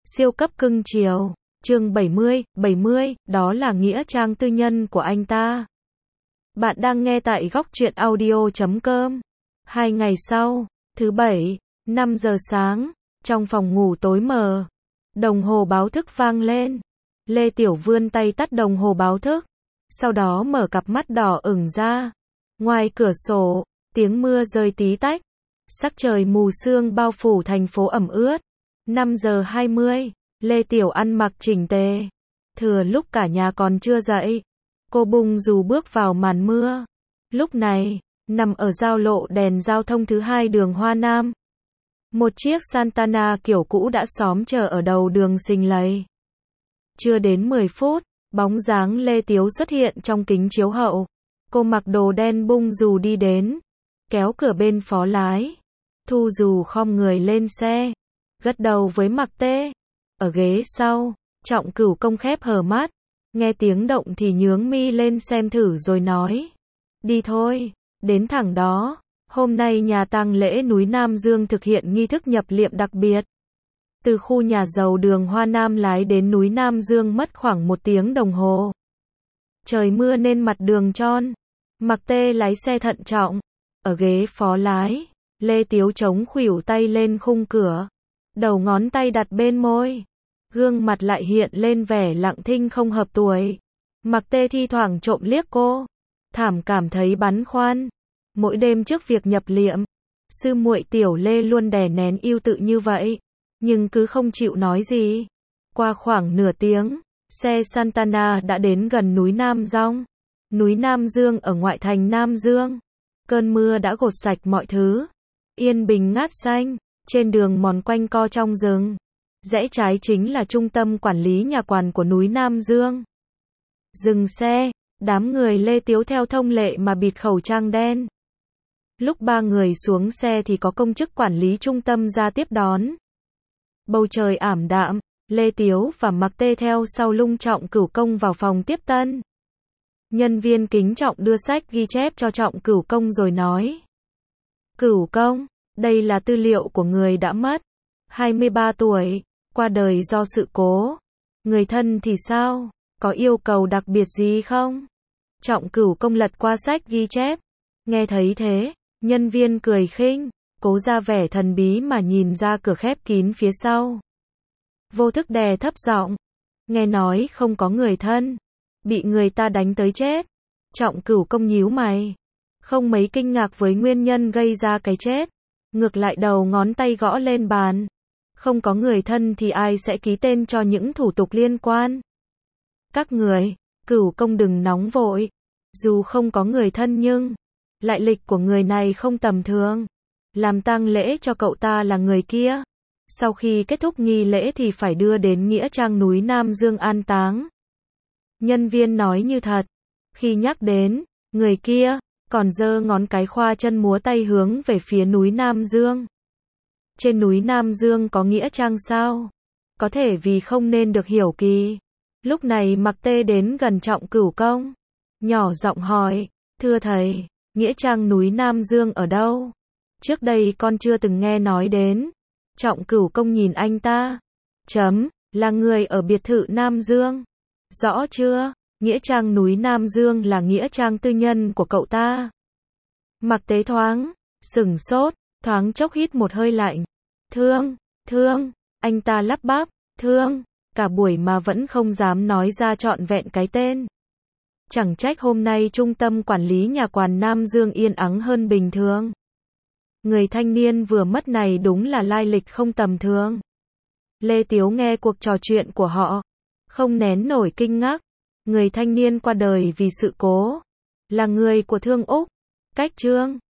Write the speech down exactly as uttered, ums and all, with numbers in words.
Siêu cấp cưng chiều. Chương bảy mươi, bảy mươi, đó là nghĩa trang tư nhân của anh ta. Bạn đang nghe tại góc truyện audio chấm com. Hai ngày sau, thứ bảy, năm giờ sáng, trong phòng ngủ tối mờ, đồng hồ báo thức vang lên. Lê Tiểu vươn tay tắt đồng hồ báo thức, sau đó mở cặp mắt đỏ ửng ra. Ngoài cửa sổ, tiếng mưa rơi tí tách, sắc trời mù sương bao phủ thành phố ẩm ướt. Năm giờ hai mươi, Lê Tiểu ăn mặc chỉnh tề. Thừa lúc cả nhà còn chưa dậy, cô bung dù bước vào màn mưa. Lúc này, nằm ở giao lộ đèn giao thông thứ hai đường Hoa Nam, một chiếc Santana kiểu cũ đã xóm chờ ở đầu đường Xình Lầy. Chưa đến mười phút, bóng dáng Lê Tiếu xuất hiện trong kính chiếu hậu. Cô mặc đồ đen bung dù đi đến, kéo cửa bên phó lái. Thu dù khom người lên xe, gật đầu với Mạc Tê. Ở ghế sau, Trọng Cửu Công khép hờ mắt, nghe tiếng động thì nhướng mi lên xem thử rồi nói: đi thôi, đến thẳng đó. Hôm nay nhà tang lễ núi Nam Dương thực hiện nghi thức nhập liệm đặc biệt. Từ khu nhà giàu đường Hoa Nam lái đến núi Nam Dương mất khoảng một tiếng đồng hồ. Trời mưa nên mặt đường trơn. Mạc Tê lái xe thận trọng. Ở ghế phó lái, Lê Tiếu chống khuỷu tay lên khung cửa, đầu ngón tay đặt bên môi, gương mặt lại hiện lên vẻ lặng thinh không hợp tuổi. Mạc Tê thi thoảng trộm liếc cô, thảm cảm thấy băn khoăn. Mỗi đêm trước việc nhập liệm, sư muội Tiểu Lê luôn đè nén ưu tự như vậy, nhưng cứ không chịu nói gì. Qua khoảng nửa tiếng, xe Santana đã đến gần núi Nam Dong, núi Nam Dương ở ngoại thành Nam Dương. Cơn mưa đã gột sạch mọi thứ, yên bình ngát xanh. Trên đường mòn quanh co trong rừng, rẽ trái chính là trung tâm quản lý nhà quản của núi Nam Dương. Dừng xe, đám người Lê Tiếu theo thông lệ mà bịt khẩu trang đen. Lúc ba người xuống xe thì có công chức quản lý trung tâm ra tiếp đón. Bầu trời ảm đạm, Lê Tiếu và Mạc Tê theo sau lưng Trọng Cửu Công vào phòng tiếp tân. Nhân viên kính trọng đưa sách ghi chép cho Trọng Cửu Công rồi nói: Cửu Công, đây là tư liệu của người đã mất. hai mươi ba tuổi, qua đời do sự cố. Người thân thì sao? Có yêu cầu đặc biệt gì không? Trọng Cửu Công lật qua sách ghi chép. Nghe thấy thế, nhân viên cười khinh, cố ra vẻ thần bí mà nhìn ra cửa khép kín phía sau. Vô thức đè thấp giọng: nghe nói không có người thân, bị người ta đánh tới chết. Trọng Cửu Công nhíu mày, không mấy kinh ngạc với nguyên nhân gây ra cái chết. Ngược lại đầu ngón tay gõ lên bàn. Không có người thân thì ai sẽ ký tên cho những thủ tục liên quan? Các người, Cửu Công đừng nóng vội. Dù không có người thân nhưng lại lịch của người này không tầm thường. Làm tang lễ cho cậu ta là người kia. Sau khi kết thúc nghi lễ thì phải đưa đến nghĩa trang núi Nam Dương an táng. Nhân viên nói như thật. Khi nhắc đến người kia, còn giơ ngón cái khoa chân múa tay hướng về phía núi Nam Dương. Trên núi Nam Dương có nghĩa trang sao? Có thể vì không nên được hiểu kỳ. Lúc này Mạc Tê đến gần Trọng Cửu Công, nhỏ giọng hỏi: thưa thầy, nghĩa trang núi Nam Dương ở đâu? Trước đây con chưa từng nghe nói đến. Trọng Cửu Công nhìn anh ta. Chấm, là người ở biệt thự Nam Dương. Rõ chưa? Nghĩa trang núi Nam Dương là nghĩa trang tư nhân của cậu ta. Mạc Tế thoáng sửng sốt, thoáng chốc hít một hơi lạnh. Thương, thương, anh ta lắp bắp, thương, cả buổi mà vẫn không dám nói ra trọn vẹn cái tên. Chẳng trách hôm nay trung tâm quản lý nhà quản Nam Dương yên ắng hơn bình thường. Người thanh niên vừa mất này đúng là lai lịch không tầm thường. Lê Tiếu nghe cuộc trò chuyện của họ, không nén nổi kinh ngạc. Người thanh niên qua đời vì sự cố, là người của Thương Úc, cách Trương.